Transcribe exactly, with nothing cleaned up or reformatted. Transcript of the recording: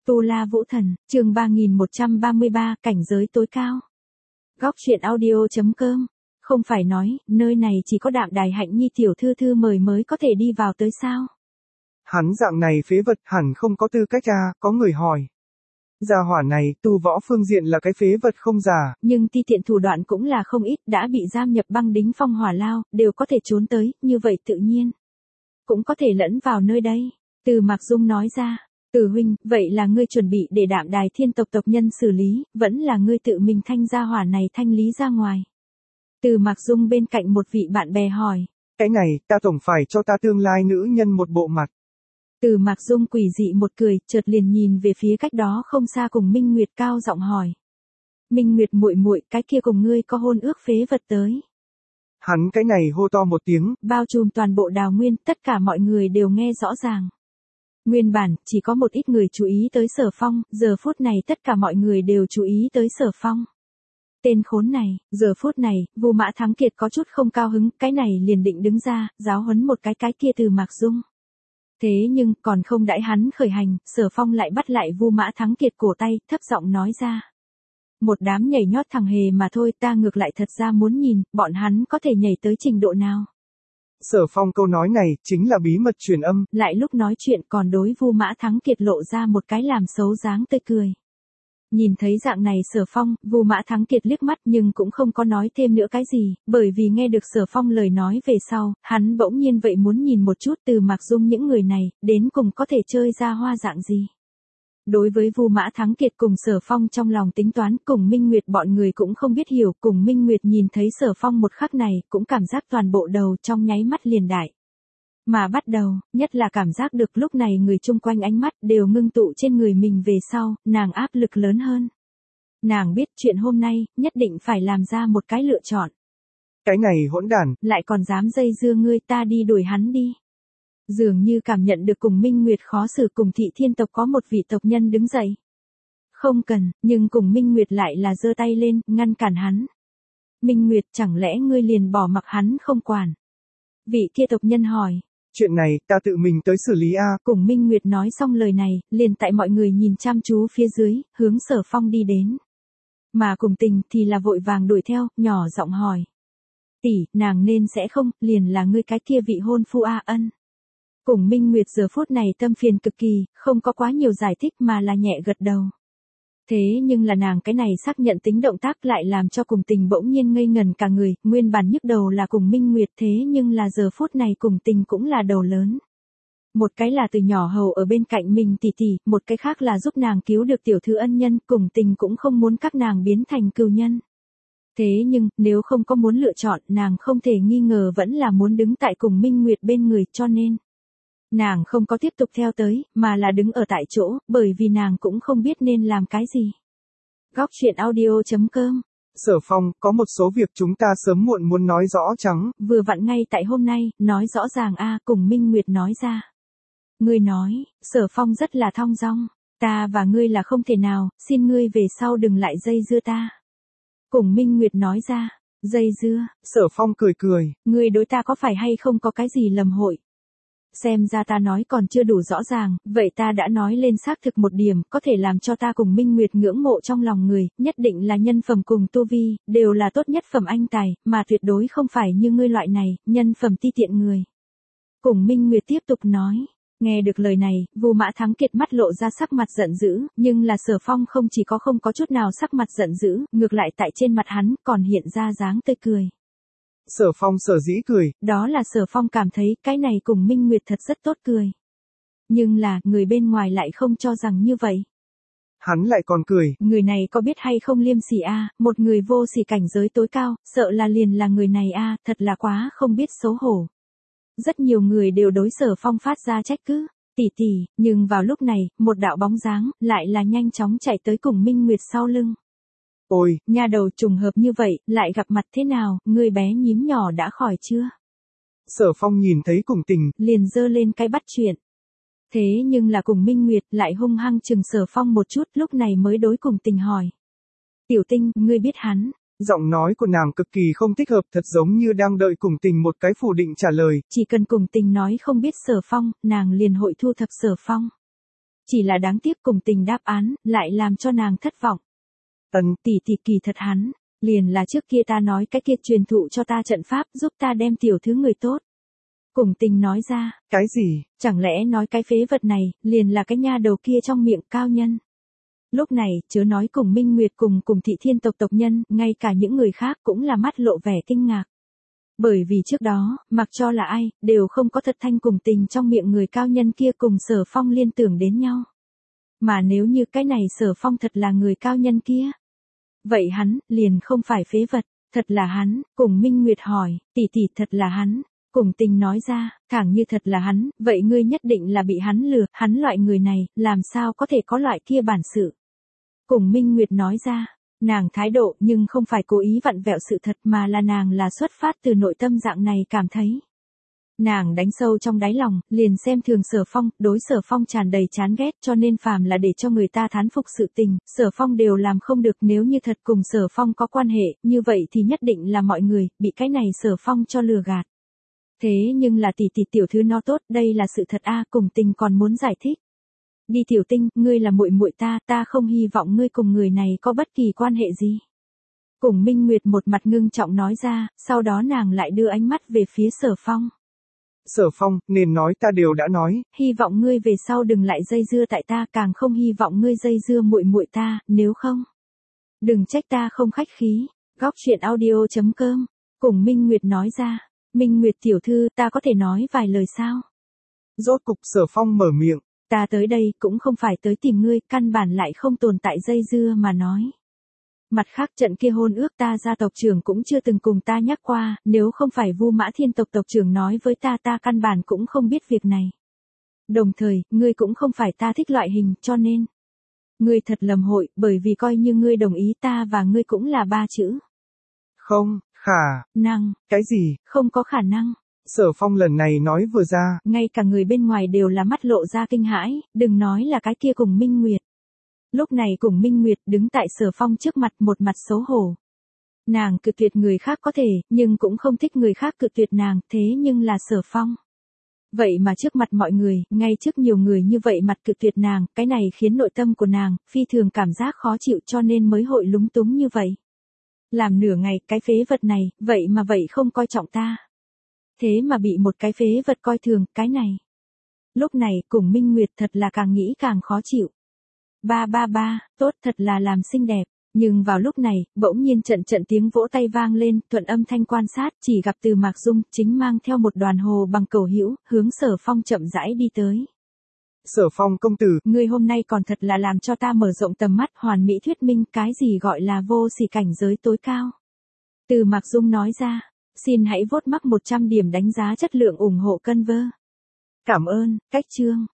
Tu La Vũ Thần, chương ba nghìn một trăm ba mươi ba, cảnh giới tối cao. Góc truyện audio chấm com. Không phải nói, nơi này chỉ có Đạm Đài Hạnh Nhi tiểu thư thư mời mới có thể đi vào tới sao? Hắn dạng này phế vật hẳn không có tư cách à, có người hỏi. Gia hỏa này, tu võ phương diện là cái phế vật không giả. Nhưng ti tiện thủ đoạn cũng là không ít, đã bị giam nhập băng đính phong hỏa lao, đều có thể trốn tới, như vậy tự nhiên. Cũng có thể lẫn vào nơi đây. Từ Mạc Dung nói ra. Từ huynh, vậy là ngươi chuẩn bị để Đạm Đài thiên tộc tộc nhân xử lý, vẫn là ngươi tự mình thanh gia hỏa này thanh lý ra ngoài. Từ Mạc Dung bên cạnh một vị bạn bè hỏi. Cái này, ta tổng phải cho ta tương lai nữ nhân một bộ mặt. Từ Mạc Dung quỷ dị một cười, chợt liền nhìn về phía cách đó không xa cùng Minh Nguyệt cao giọng hỏi. Minh Nguyệt muội muội, cái kia cùng ngươi có hôn ước phế vật tới. Hắn cái này hô to một tiếng, bao trùm toàn bộ Đào Nguyên, tất cả mọi người đều nghe rõ ràng. Nguyên bản, chỉ có một ít người chú ý tới Sở Phong, giờ phút này tất cả mọi người đều chú ý tới Sở Phong. Tên khốn này, giờ phút này, Vu Mã Thắng Kiệt có chút không cao hứng, cái này liền định đứng ra, giáo huấn một cái cái kia Từ Mạc Dung. Thế nhưng, còn không đãi hắn khởi hành, Sở Phong lại bắt lại Vu Mã Thắng Kiệt cổ tay, thấp giọng nói ra. Một đám nhảy nhót thằng hề mà thôi, ta ngược lại thật ra muốn nhìn, bọn hắn có thể nhảy tới trình độ nào. Sở Phong câu nói này, chính là bí mật truyền âm. Lại lúc nói chuyện còn đối Vu Mã Thắng Kiệt lộ ra một cái làm xấu dáng tươi cười. Nhìn thấy dạng này Sở Phong, Vu Mã Thắng Kiệt liếc mắt nhưng cũng không có nói thêm nữa cái gì, bởi vì nghe được Sở Phong lời nói về sau, hắn bỗng nhiên vậy muốn nhìn một chút Từ Mạc Dung những người này, đến cùng có thể chơi ra hoa dạng gì. Đối với Vu Mã Thắng Kiệt cùng Sở Phong trong lòng tính toán, cùng Minh Nguyệt bọn người cũng không biết hiểu, cùng Minh Nguyệt nhìn thấy Sở Phong một khắc này, cũng cảm giác toàn bộ đầu trong nháy mắt liền đại. Mà bắt đầu, nhất là cảm giác được lúc này người chung quanh ánh mắt đều ngưng tụ trên người mình về sau, nàng áp lực lớn hơn. Nàng biết chuyện hôm nay, nhất định phải làm ra một cái lựa chọn. Cái này hỗn đản, lại còn dám dây dưa ngươi, ta đi đuổi hắn đi. Dường như cảm nhận được cùng Minh Nguyệt khó xử, cùng Thị Thiên tộc có một vị tộc nhân đứng dậy. Không cần, nhưng cùng Minh Nguyệt lại là giơ tay lên, ngăn cản hắn. Minh Nguyệt, chẳng lẽ ngươi liền bỏ mặc hắn không quản? Vị kia tộc nhân hỏi. Chuyện này, ta tự mình tới xử lý a. Cùng Minh Nguyệt nói xong lời này, liền tại mọi người nhìn chăm chú phía dưới, hướng Sở Phong đi đến. Mà cùng Tình thì là vội vàng đuổi theo, nhỏ giọng hỏi. Tỷ, nàng nên sẽ không, liền là ngươi cái kia vị hôn phu a ân. Cùng Minh Nguyệt giờ phút này tâm phiền cực kỳ, không có quá nhiều giải thích mà là nhẹ gật đầu. Thế nhưng là nàng cái này xác nhận tính động tác lại làm cho Cùng Tình bỗng nhiên ngây ngần cả người, nguyên bản nhức đầu là cùng Minh Nguyệt, thế nhưng là giờ phút này Cùng Tình cũng là đầu lớn. Một cái là từ nhỏ hầu ở bên cạnh mình tỷ tỷ, một cái khác là giúp nàng cứu được tiểu thư ân nhân, Cùng Tình cũng không muốn các nàng biến thành cừu nhân. Thế nhưng, nếu không có muốn lựa chọn, nàng không thể nghi ngờ vẫn là muốn đứng tại Cùng Minh Nguyệt bên người, cho nên nàng không có tiếp tục theo tới, mà là đứng ở tại chỗ, bởi vì nàng cũng không biết nên làm cái gì. Góc truyện audio chấm com. Sở Phong, có một số việc chúng ta sớm muộn muốn nói rõ chăng? Vừa vặn ngay tại hôm nay, nói rõ ràng a cùng Minh Nguyệt nói ra. Ngươi nói, Sở Phong rất là thong dong, ta và ngươi là không thể nào, xin ngươi về sau đừng lại dây dưa ta. Cùng Minh Nguyệt nói ra, dây dưa. Sở Phong cười cười. Ngươi đối ta có phải hay không có cái gì lầm hội? Xem ra ta nói còn chưa đủ rõ ràng, vậy ta đã nói lên xác thực một điểm, có thể làm cho ta cùng Minh Nguyệt ngưỡng mộ trong lòng người, nhất định là nhân phẩm cùng tu vi, đều là tốt nhất phẩm anh tài, mà tuyệt đối không phải như ngươi loại này, nhân phẩm ti tiện người. Cùng Minh Nguyệt tiếp tục nói, nghe được lời này, Vu Mã Thắng Kiệt mắt lộ ra sắc mặt giận dữ, nhưng là Sở Phong không chỉ có không có chút nào sắc mặt giận dữ, ngược lại tại trên mặt hắn còn hiện ra dáng tươi cười. Sở Phong sở dĩ cười. Đó là Sở Phong cảm thấy cái này cùng Minh Nguyệt thật rất tốt cười. Nhưng là, người bên ngoài lại không cho rằng như vậy. Hắn lại còn cười. Người này có biết hay không liêm sỉ a, một người vô sỉ cảnh giới tối cao, sợ là liền là người này a, thật là quá không biết xấu hổ. Rất nhiều người đều đối Sở Phong phát ra trách cứ, tỉ tỉ, nhưng vào lúc này, một đạo bóng dáng, lại là nhanh chóng chạy tới cùng Minh Nguyệt sau lưng. Ôi, nha đầu trùng hợp như vậy, lại gặp mặt thế nào, người bé nhím nhỏ đã khỏi chưa? Sở Phong nhìn thấy Cùng Tình, liền giơ lên cái bắt chuyện. Thế nhưng là cùng Minh Nguyệt lại hung hăng chừng Sở Phong một chút, lúc này mới đối Cùng Tình hỏi. Tiểu Tinh, ngươi biết hắn? Giọng nói của nàng cực kỳ không thích hợp, thật giống như đang đợi Cùng Tình một cái phủ định trả lời. Chỉ cần Cùng Tình nói không biết Sở Phong, nàng liền hội thu thập Sở Phong. Chỉ là đáng tiếc Cùng Tình đáp án, lại làm cho nàng thất vọng. Ân, tỷ tỷ kỳ thật hắn, liền là trước kia ta nói cái kia truyền thụ cho ta trận pháp giúp ta đem tiểu thứ người tốt. Cùng Tình nói ra. Cái gì? Chẳng lẽ nói cái phế vật này, liền là cái nha đầu kia trong miệng cao nhân. Lúc này, chớ nói cùng Minh Nguyệt cùng cùng thị thiên tộc tộc nhân, ngay cả những người khác cũng là mắt lộ vẻ kinh ngạc. Bởi vì trước đó, mặc cho là ai, đều không có thật thanh Cùng Tình trong miệng người cao nhân kia cùng Sở Phong liên tưởng đến nhau. Mà nếu như cái này Sở Phong thật là người cao nhân kia, vậy hắn, liền không phải phế vật, thật là hắn, cùng Minh Nguyệt hỏi, tỷ tỷ thật là hắn. Cùng Tình nói ra, thẳng như thật là hắn, vậy ngươi nhất định là bị hắn lừa, hắn loại người này, làm sao có thể có loại kia bản sự. Cùng Minh Nguyệt nói ra, nàng thái độ nhưng không phải cố ý vặn vẹo sự thật mà là nàng là xuất phát từ nội tâm dạng này cảm thấy. Nàng đánh sâu trong đáy lòng, liền xem thường Sở Phong, đối Sở Phong tràn đầy chán ghét cho nên phàm là để cho người ta thán phục sự tình, Sở Phong đều làm không được nếu như thật cùng Sở Phong có quan hệ, như vậy thì nhất định là mọi người, bị cái này Sở Phong cho lừa gạt. Thế nhưng là tỷ tỷ tiểu thư nó tốt, đây là sự thật a. Cùng Tình còn muốn giải thích. Đi Tiểu Tinh, ngươi là muội muội ta, ta không hy vọng ngươi cùng người này có bất kỳ quan hệ gì. Cùng Minh Nguyệt một mặt ngưng trọng nói ra, sau đó nàng lại đưa ánh mắt về phía Sở Phong. Sở Phong, nên nói ta đều đã nói. Hy vọng ngươi về sau đừng lại dây dưa tại ta, càng không hy vọng ngươi dây dưa muội muội ta, nếu không. Đừng trách ta không khách khí. Góc truyện audio chấm com. Cùng Minh Nguyệt nói ra. Minh Nguyệt tiểu thư, ta có thể nói vài lời sao? Rốt cục Sở Phong mở miệng. Ta tới đây cũng không phải tới tìm ngươi, căn bản lại không tồn tại dây dưa mà nói. Mặt khác trận kia hôn ước ta gia tộc trưởng cũng chưa từng cùng ta nhắc qua, nếu không phải Vu Mã Thiên tộc tộc trưởng nói với ta ta căn bản cũng không biết việc này. Đồng thời, ngươi cũng không phải ta thích loại hình, cho nên. Ngươi thật lầm hội, bởi vì coi như ngươi đồng ý ta và ngươi cũng là ba chữ. Không, khả. Năng. Cái gì? Không có khả năng. Sở Phong lần này nói vừa ra. Ngay cả người bên ngoài đều là mắt lộ ra kinh hãi, đừng nói là cái kia cùng Minh Nguyệt. Lúc này cùng Minh Nguyệt đứng tại Sở Phong trước mặt một mặt xấu hổ. Nàng cự tuyệt người khác có thể, nhưng cũng không thích người khác cự tuyệt nàng, thế nhưng là Sở Phong. Vậy mà trước mặt mọi người, ngay trước nhiều người như vậy mặt cự tuyệt nàng, cái này khiến nội tâm của nàng, phi thường cảm giác khó chịu cho nên mới hội lúng túng như vậy. Làm nửa ngày, cái phế vật này, vậy mà vậy không coi trọng ta. Thế mà bị một cái phế vật coi thường, cái này. Lúc này, cùng Minh Nguyệt thật là càng nghĩ càng khó chịu. Ba ba ba, tốt thật là làm xinh đẹp. Nhưng vào lúc này, bỗng nhiên trận trận tiếng vỗ tay vang lên, thuận âm thanh quan sát, chỉ gặp Từ Mạc Dung, chính mang theo một đoàn hồ bằng cầu hữu, hướng Sở Phong chậm rãi đi tới. Sở Phong công tử, ngươi hôm nay còn thật là làm cho ta mở rộng tầm mắt, hoàn mỹ thuyết minh cái gì gọi là vô sỉ cảnh giới tối cao. Từ Mạc Dung nói ra, xin hãy vote mắc một trăm điểm đánh giá chất lượng ủng hộ Conver. Cảm ơn, cách chương.